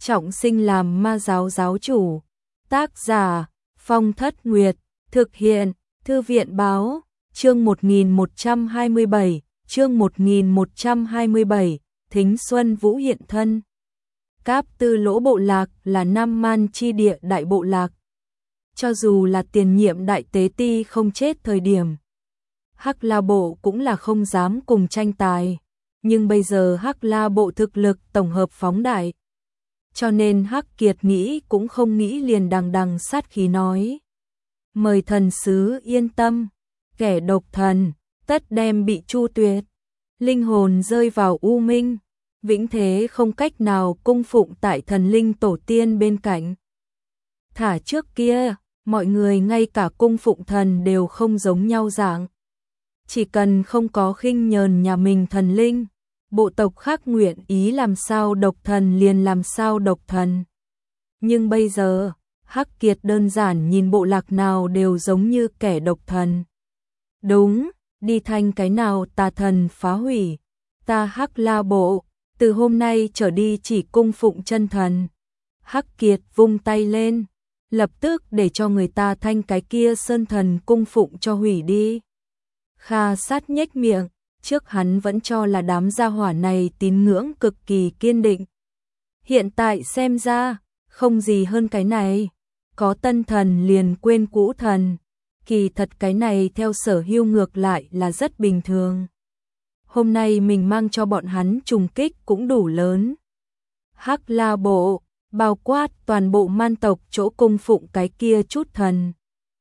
trọng sinh làm ma giáo giáo chủ. Tác giả Phong Thất Nguyệt, thực hiện Thư viện Báo, chương 1127, chương 1127, Thính Xuân Vũ hiện thân. Cáp Tư Lỗ bộ lạc là Nam Man chi địa đại bộ lạc. Cho dù là tiền nhiệm đại tế ti không chết thời điểm, Hắc La bộ cũng là không dám cùng tranh tài, nhưng bây giờ Hắc La bộ thực lực tổng hợp phóng đại. Cho nên Hắc Kiệt nghĩ cũng không nghĩ liền đằng đằng sát khí nói: "Mời thần sứ yên tâm, kẻ độc thần tất đem bị chu tuyệt, linh hồn rơi vào u minh, vĩnh thế không cách nào cung phụng tại thần linh tổ tiên bên cạnh." Thả trước kia, mọi người ngay cả cung phụng thần đều không giống nhau dạng. Chỉ cần không có khinh nhờn nhà mình thần linh, bộ tộc khác nguyện ý làm sao độc thần liền làm sao độc thần. Nhưng bây giờ, Hắc Kiệt đơn giản nhìn bộ lạc nào đều giống như kẻ độc thần. Đúng, đi thanh cái nào tà thần phá hủy, ta Hắc La bộ, từ hôm nay trở đi chỉ cung phụng chân thần. Hắc Kiệt vung tay lên, lập tức để cho người ta thanh cái kia sơn thần cung phụng cho hủy đi. Kha Sát nhếch miệng, trước hắn vẫn cho là đám gia hỏa này tín ngưỡng cực kỳ kiên định. Hiện tại xem ra, không gì hơn cái này. Có tân thần liền quên cũ thần. Kỳ thật cái này theo Sở Hưu ngược lại là rất bình thường. Hôm nay mình mang cho bọn hắn trùng kích cũng đủ lớn. Hắc La bộ, bao quát toàn bộ man tộc chỗ cung phụng cái kia chút thần.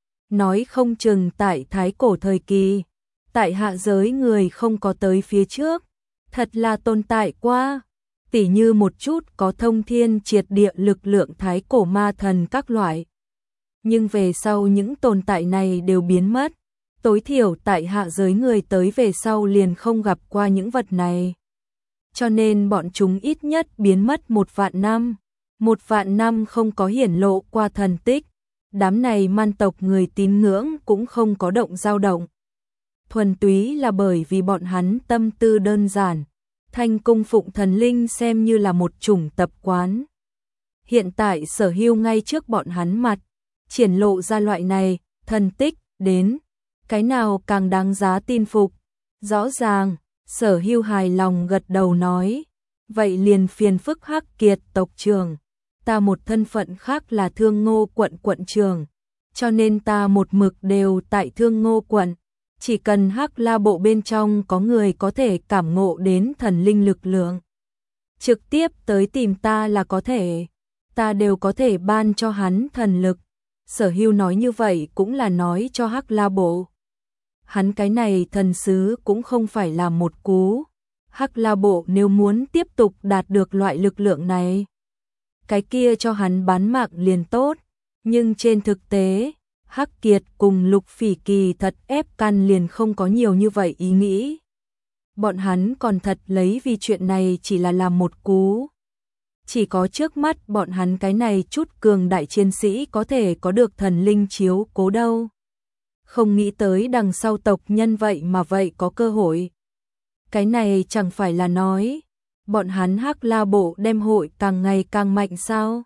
Nói không chừng tại thái cổ thời kỳ, tại hạ giới người không có tới phía trước, thật là tồn tại qua, tỉ như một chút có thông thiên triệt địa lực lượng thái cổ ma thần các loại. Nhưng về sau những tồn tại này đều biến mất, tối thiểu tại hạ giới người tới về sau liền không gặp qua những vật này. Cho nên bọn chúng ít nhất biến mất 1.000 năm, 1.000 năm không có hiển lộ qua thần tích, đám này man tộc người tín ngưỡng cũng không có động dao động. Thuần túy là bởi vì bọn hắn tâm tư đơn giản, thanh cung phụng thần linh xem như là một chủng tập quán. Hiện tại Sở Hưu ngay trước bọn hắn mặt, triển lộ ra loại này, thần tích, đến, cái nào càng đáng giá tin phục. Rõ ràng, Sở Hưu hài lòng gật đầu nói, vậy liền phiền phức Hắc Kiệt tộc trưởng, ta một thân phận khác là Thương Ngô quận quận trưởng, cho nên ta một mực đều tại Thương Ngô quận. Chỉ cần Hắc La bộ bên trong có người có thể cảm ngộ đến thần linh lực lượng, trực tiếp tới tìm ta là có thể, ta đều có thể ban cho hắn thần lực. Sở Hưu nói như vậy cũng là nói cho Hắc La bộ. Hắn cái này thần sứ cũng không phải là một cú. Hắc La bộ nếu muốn tiếp tục đạt được loại lực lượng này, cái kia cho hắn bán mạng liền tốt. Nhưng trên thực tế, Hắc Kiệt cùng Lục Phỉ kỳ thật ép căn liền không có nhiều như vậy ý nghĩ. Bọn hắn còn thật lấy vì chuyện này chỉ là làm một cú. Chỉ có trước mắt bọn hắn cái này chút cường đại chiến sĩ có thể có được thần linh chiếu cố đâu. Không nghĩ tới đằng sau tộc nhân vậy mà vậy có cơ hội. Cái này chẳng phải là nói, bọn hắn Hắc La bộ đem hội càng ngày càng mạnh sao?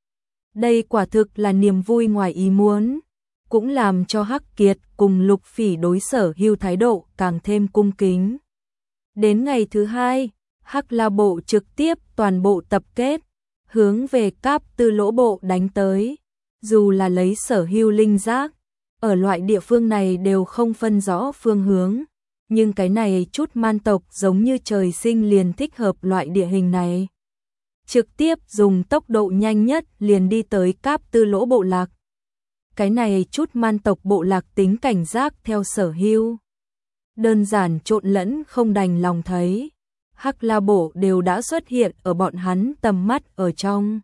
Đây quả thực là niềm vui ngoài ý muốn, cũng làm cho Hắc Kiệt cùng Lục Phỉ đối Sở Hưu thái độ càng thêm cung kính. Đến ngày thứ hai, Hắc La bộ trực tiếp toàn bộ tập kết, hướng về Cáp Tư Lỗ bộ đánh tới. Dù là lấy Sở Hưu linh giác, ở loại địa phương này đều không phân rõ phương hướng, nhưng cái này chút man tộc giống như trời sinh liền thích hợp loại địa hình này. Trực tiếp dùng tốc độ nhanh nhất liền đi tới Cáp Tư Lỗ bộ lạc. Cái này chút man tộc bộ lạc tính cảnh giác theo Sở Hưu. Đơn giản trộn lẫn không đành lòng thấy. Hắc La bộ đều đã xuất hiện ở bọn hắn tầm mắt ở trong.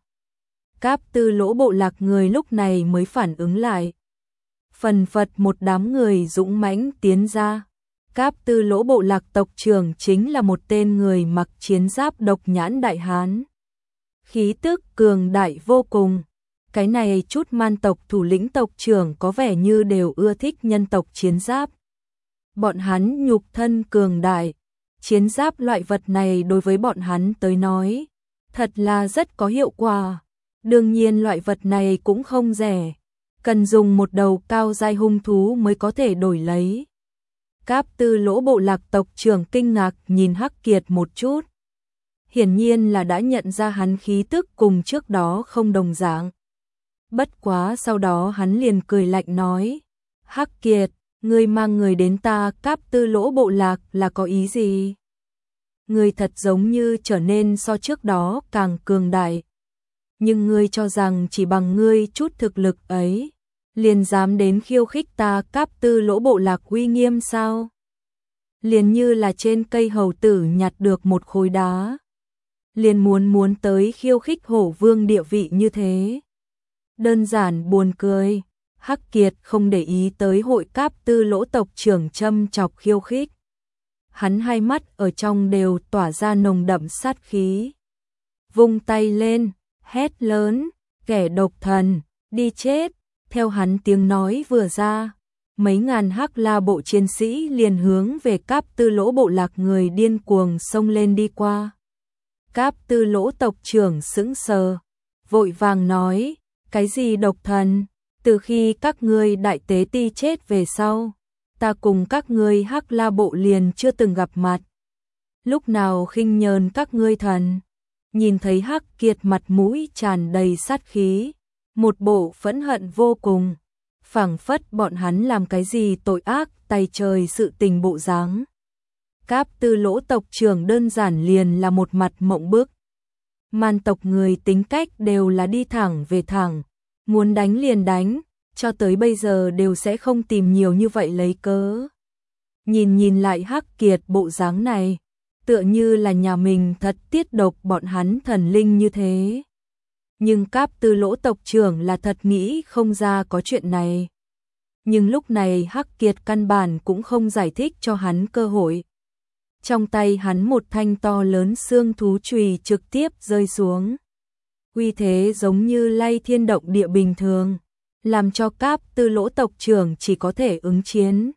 Cáp Tư Lỗ bộ lạc người lúc này mới phản ứng lại. Phần phật một đám người dũng mãnh tiến ra. Cáp Tư Lỗ bộ lạc tộc trưởng chính là một tên người mặc chiến giáp độc nhãn đại hán. Khí tức cường đại vô cùng. Cái này chút man tộc thủ lĩnh tộc trưởng có vẻ như đều ưa thích nhân tộc chiến giáp. Bọn hắn nhục thân cường đại, chiến giáp loại vật này đối với bọn hắn tới nói, Thật là rất có hiệu quả. Đương nhiên loại vật này cũng không rẻ, cần dùng một đầu cao giai hung thú mới có thể đổi lấy. Cáp Tư Lỗ bộ lạc tộc trưởng kinh ngạc nhìn Hắc Kiệt một chút. Hiển nhiên là đã nhận ra hắn khí tức cùng trước đó không đồng dạng. Bất quá sau đó hắn liền cười lạnh nói, Hắc Kiệt, ngươi mang người đến ta Cáp Tư Lỗ bộ lạc là có ý gì? Ngươi thật giống như trở nên so trước đó càng cường đại. Nhưng ngươi cho rằng chỉ bằng ngươi chút thực lực ấy, liền dám đến khiêu khích ta Cáp Tư Lỗ bộ lạc uy nghiêm sao? Liền như là trên cây hầu tử nhặt được một khối đá, liền muốn tới khiêu khích hổ vương địa vị như thế. Đơn giản buồn cười. Hắc Kiệt không để ý tới hội Cáp Tư Lỗ tộc trưởng châm chọc khiêu khích. Hắn hai mắt ở trong đều tỏa ra nồng đậm sát khí. Vung tay lên, hét lớn, kẻ độc thần, đi chết. Theo hắn tiếng nói vừa ra, mấy ngàn Hắc La bộ chiến sĩ liền hướng về Cáp Tư Lỗ bộ lạc người điên cuồng xông lên đi qua. Cáp Tư Lỗ tộc trưởng sững sờ, vội vàng nói, cái gì độc thần? Từ khi các ngươi đại tế ti chết về sau, ta cùng các ngươi Hắc La bộ liền chưa từng gặp mặt. Lúc nào khinh nhờn các ngươi thần? Nhìn thấy Hắc Kiệt mặt mũi tràn đầy sát khí, một bộ phẫn hận vô cùng, phảng phất bọn hắn làm cái gì tội ác tay trời sự tình bộ dáng. Cáp Tư Lỗ tộc trưởng đơn giản liền là một mặt mộng bức. Man tộc người tính cách đều là đi thẳng về thẳng, muốn đánh liền đánh, cho tới bây giờ đều sẽ không tìm nhiều như vậy lấy cớ. Nhìn lại Hắc Kiệt bộ dáng này, tựa như là nhà mình thật tiết độc bọn hắn thần linh như thế. Nhưng Cáp Tư Lỗ tộc trưởng là thật nghĩ không ra có chuyện này. Nhưng lúc này Hắc Kiệt căn bản cũng không giải thích cho hắn cơ hội. Trong tay hắn một thanh to lớn xương thú chùy trực tiếp rơi xuống. Uy thế giống như lay thiên động địa bình thường, làm cho Cáp Tư Lỗ tộc trưởng chỉ có thể ứng chiến.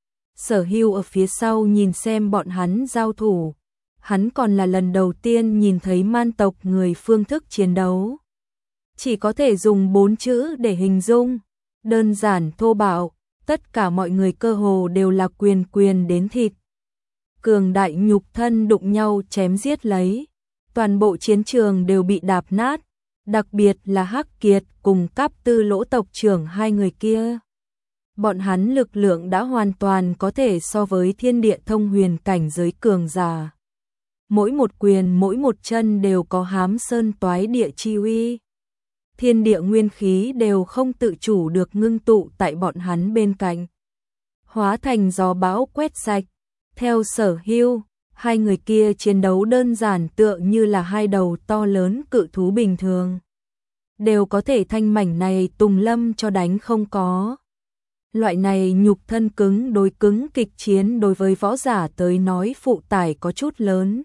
Sở Hưu ở phía sau nhìn xem bọn hắn giao thủ. Hắn còn là lần đầu tiên nhìn thấy man tộc người phương thức chiến đấu. Chỉ có thể dùng 4 chữ để hình dung. Đơn giản thô bạo, tất cả mọi người cơ hồ đều là quyền đến thịt. Cường đại nhục thân đụng nhau chém giết lấy. Toàn bộ chiến trường đều bị đạp nát. Đặc biệt là Hắc Kiệt cùng Cáp Tư Lỗ tộc trưởng hai người kia. Bọn hắn lực lượng đã hoàn toàn có thể so với thiên địa thông huyền cảnh giới cường giả. Mỗi một quyền mỗi một chân đều có hám sơn toái địa chi uy. Thiên địa nguyên khí đều không tự chủ được ngưng tụ tại bọn hắn bên cạnh. Hóa thành gió bão quét sạch. Theo Sở Hưu, hai người kia chiến đấu đơn giản tựa như là hai đầu to lớn cự thú bình thường. Đều có thể thanh mảnh này tùng lâm cho đánh không có. Loại này nhục thân cứng đối cứng kịch chiến đối với võ giả tới nói phụ tải có chút lớn.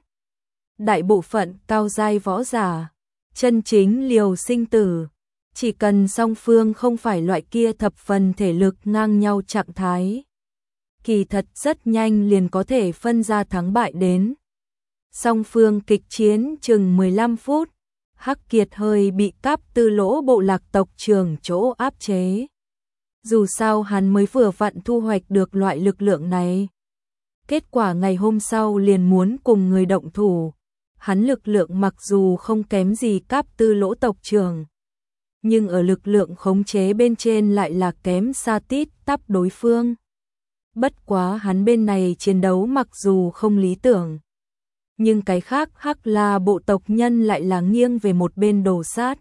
Đại bộ phận cao giai võ giả, chân chính liều sinh tử, chỉ cần song phương không phải loại kia thập phần thể lực ngang nhau trạng thái. Kỳ thật rất nhanh liền có thể phân ra thắng bại đến. Song phương kịch chiến chừng 15 phút, Hắc Kiệt hơi bị Cáp Tư Lỗ bộ lạc tộc trưởng chỗ áp chế. Dù sao hắn mới vừa vặn thu hoạch được loại lực lượng này. Kết quả ngày hôm sau liền muốn cùng người động thủ. Hắn lực lượng mặc dù không kém gì Cáp Tư Lỗ tộc trưởng, nhưng ở lực lượng khống chế bên trên lại là kém xa tít tắp đối phương. Bất quá hắn bên này chiến đấu mặc dù không lý tưởng, nhưng cái khác Hắc La bộ tộc nhân lại là nghiêng về một bên đồ sát.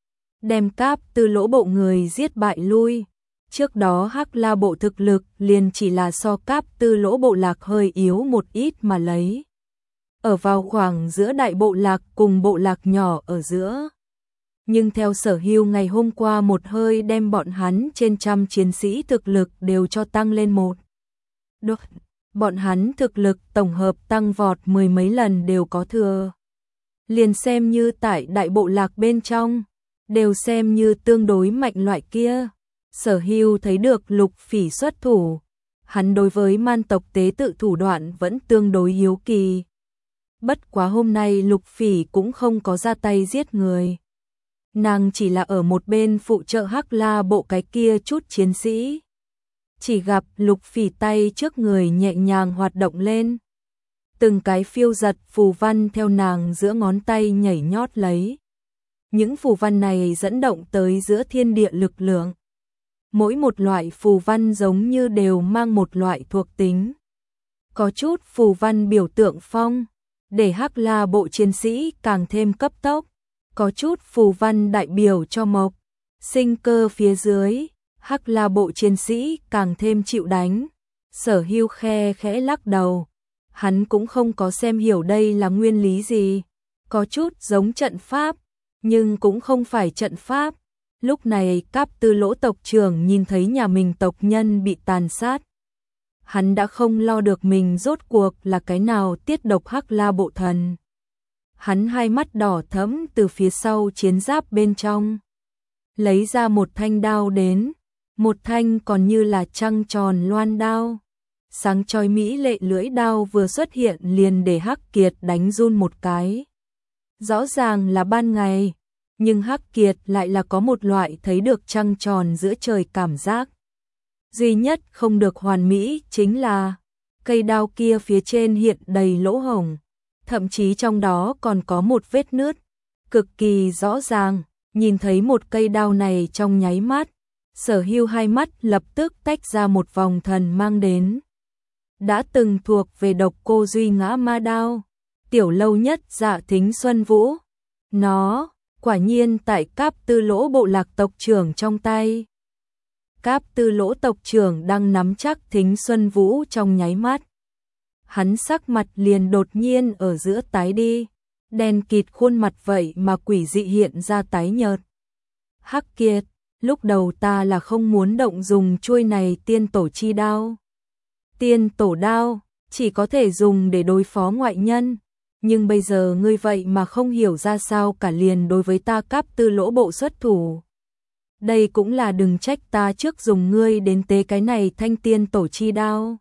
Đem Cáp Tư Lỗ bộ người giết bại lui. Trước đó Hắc La bộ thực lực liền chỉ là so Cáp Tư Lỗ bộ lạc hơi yếu một ít mà lấy. Ở vào khoảng giữa đại bộ lạc cùng bộ lạc nhỏ ở giữa. Nhưng theo Sở Hưu ngày hôm qua một hơi đem bọn hắn trên trăm chiến sĩ thực lực đều cho tăng lên một. Được, bọn hắn thực lực tổng hợp tăng vọt mười mấy lần đều có thừa. Liền xem như tại đại bộ lạc bên trong, đều xem như tương đối mạnh loại kia. Sở Hưu thấy được Lục Phỉ xuất thủ, hắn đối với man tộc tế tự thủ đoạn vẫn tương đối hiếu kỳ. Bất quá hôm nay Lục Phỉ cũng không có ra tay giết người. Nàng chỉ là ở một bên phụ trợ Hắc La bộ cái kia chút chiến sĩ. Chỉ gặp Lục Phỉ tay trước người nhẹ nhàng hoạt động lên. Từng cái phiêu giật phù văn theo nàng giữa ngón tay nhảy nhót lấy. Những phù văn này dẫn động tới giữa thiên địa lực lượng. Mỗi một loại phù văn giống như đều mang một loại thuộc tính. Có chút phù văn biểu tượng phong, để Hắc La bộ chiến sĩ càng thêm cấp tốc. Có chút phù văn đại biểu cho mộc, sinh cơ phía dưới, Hắc La bộ chiến sĩ càng thêm chịu đánh. Sở Hưu khe khẽ lắc đầu, hắn cũng không có xem hiểu đây là nguyên lý gì. Có chút giống trận pháp, nhưng cũng không phải trận pháp. Lúc này Cáp Tư Lỗ tộc trưởng nhìn thấy nhà mình tộc nhân bị tàn sát. Hắn đã không lo được mình rốt cuộc là cái nào tiết độc Hắc La bộ thần. Hắn hai mắt đỏ thẫm từ phía sau chiến giáp bên trong. Lấy ra một thanh đao đến. Một thanh còn như là trăng tròn loan đao. Sáng chói mỹ lệ lưỡi đao vừa xuất hiện liền để Hắc Kiệt đánh run một cái. Rõ ràng là ban ngày, nhưng Hắc Kiệt lại là có một loại thấy được trăng tròn giữa trời cảm giác. Duy nhất không được hoàn mỹ chính là cây đao kia phía trên hiện đầy lỗ hổng, thậm chí trong đó còn có một vết nứt, cực kỳ rõ ràng. Nhìn thấy một cây đao này trong nháy mắt, Sở Hưu hai mắt lập tức tách ra một vòng thần mang đến. Đã từng thuộc về Độc Cô Duy Ngã Ma Đao, tiểu lâu nhất Dạ Thính Xuân Vũ. Nó quả nhiên tại Cáp Tư Lỗ bộ lạc tộc trưởng trong tay. Cáp Tư Lỗ tộc trưởng đang nắm chắc Thính Xuân Vũ trong nháy mắt. Hắn sắc mặt liền đột nhiên ở giữa tái đi, đen kịt khuôn mặt vậy mà quỷ dị hiện ra tái nhợt. Hắc Kiệt, lúc đầu ta là không muốn động dùng chuôi này tiên tổ chi đao. Tiên tổ đao chỉ có thể dùng để đối phó ngoại nhân, nhưng bây giờ ngươi vậy mà không hiểu ra sao cả liền đối với ta Cáp Tư Lỗ bộ xuất thủ. Đây cũng là đừng trách ta trước dùng ngươi đến tế cái này thanh tiên tổ chi đao.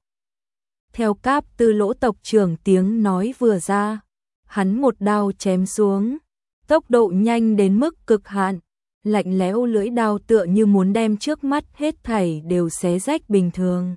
Theo Cáp Tư Lỗ tộc trưởng tiếng nói vừa ra, hắn một đao chém xuống, tốc độ nhanh đến mức cực hạn, lạnh lẽo lưỡi đao tựa như muốn đem trước mắt hết thảy đều xé rách bình thường.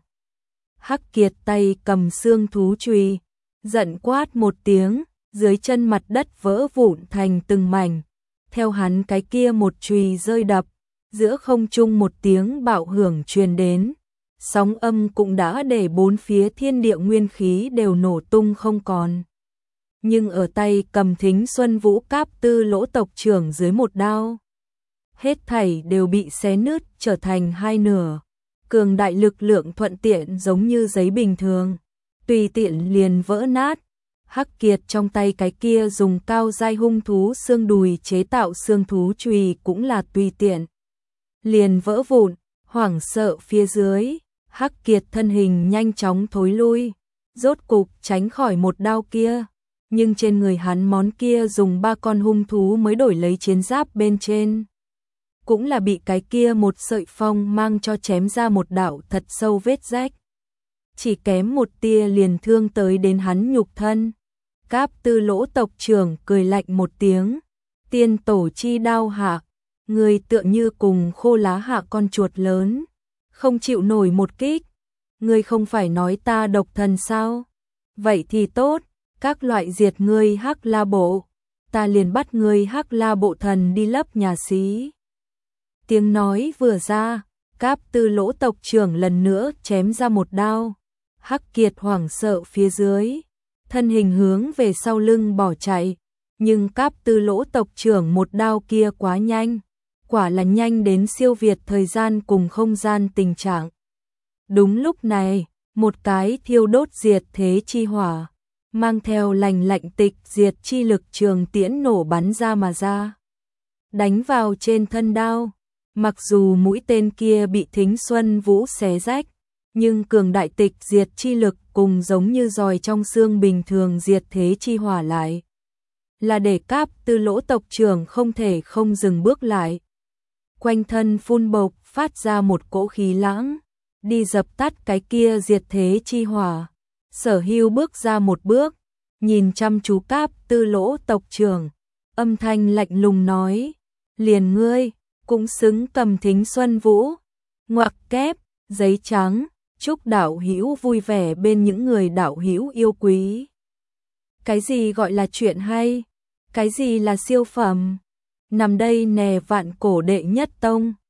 Hắc Kiệt tay cầm xương thú chùy, giận quát một tiếng, dưới chân mặt đất vỡ vụn thành từng mảnh. Theo hắn cái kia một chùy rơi đập, giữa không trung một tiếng bạo hưởng truyền đến. Sóng âm cũng đã để bốn phía thiên địa nguyên khí đều nổ tung không còn. Nhưng ở tay cầm Thính Xuân Vũ Cáp Tư Lỗ tộc trưởng dưới một đao, hết thảy đều bị xé nứt trở thành hai nửa. Cường đại lực lượng thuận tiện giống như giấy bình thường, tùy tiện liền vỡ nát. Hắc Kiệt trong tay cái kia dùng cao giai hung thú xương đùi chế tạo xương thú chùy cũng là tùy tiện, liền vỡ vụn. Hoảng sợ phía dưới, Hắc Kiệt thân hình nhanh chóng thối lui, rốt cục tránh khỏi một đao kia. Nhưng trên người hắn món kia dùng 3 con hung thú mới đổi lấy chiến giáp bên trên, cũng là bị cái kia một sợi phong mang cho chém ra một đạo thật sâu vết rách. Chỉ kém một tia liền thương tới đến hắn nhục thân. Cáp Tư Lỗ tộc trưởng cười lạnh một tiếng, tiên tổ chi đao hạ, người tựa như cùng khô lá hạ con chuột lớn, không chịu nổi một kích. Ngươi không phải nói ta độc thần sao? Vậy thì tốt, các loại diệt ngươi Hắc La bộ, ta liền bắt ngươi Hắc La bộ thần đi lấp nhà xí. Tiếng nói vừa ra, Cáp Tư Lỗ tộc trưởng lần nữa chém ra một đao. Hắc Kiệt hoảng sợ phía dưới, thân hình hướng về sau lưng bỏ chạy, nhưng Cáp Tư Lỗ tộc trưởng một đao kia quá nhanh, quả là nhanh đến siêu việt thời gian cùng không gian tình trạng. Đúng lúc này, một cái thiêu đốt diệt thế chi hỏa, mang theo lành lạnh tịch diệt chi lực trường tiễn nổ bắn ra mà ra, đánh vào trên thân đao. Mặc dù mũi tên kia bị Thính Xuân Vũ xé rách, nhưng cường đại tịch diệt chi lực cùng giống như giòi trong xương bình thường diệt thế chi hỏa lại, là để Cáp Tư Lỗ tộc trưởng không thể không dừng bước lại. Quanh thân phun bộc phát ra một cỗ khí lãng, đi dập tắt cái kia diệt thế chi hỏa. Sở Hưu bước ra một bước, nhìn chăm chú Cáp Tư Lỗ tộc trưởng, âm thanh lạnh lùng nói, liền ngươi, cũng xứng cầm thính Xuân Vũ, ngoặc kép, giấy trắng, chúc đạo hữu vui vẻ bên những người đạo hữu yêu quý. Cái gì gọi là chuyện hay? Cái gì là siêu phẩm? Nằm đây nè vạn cổ đệ nhất tông.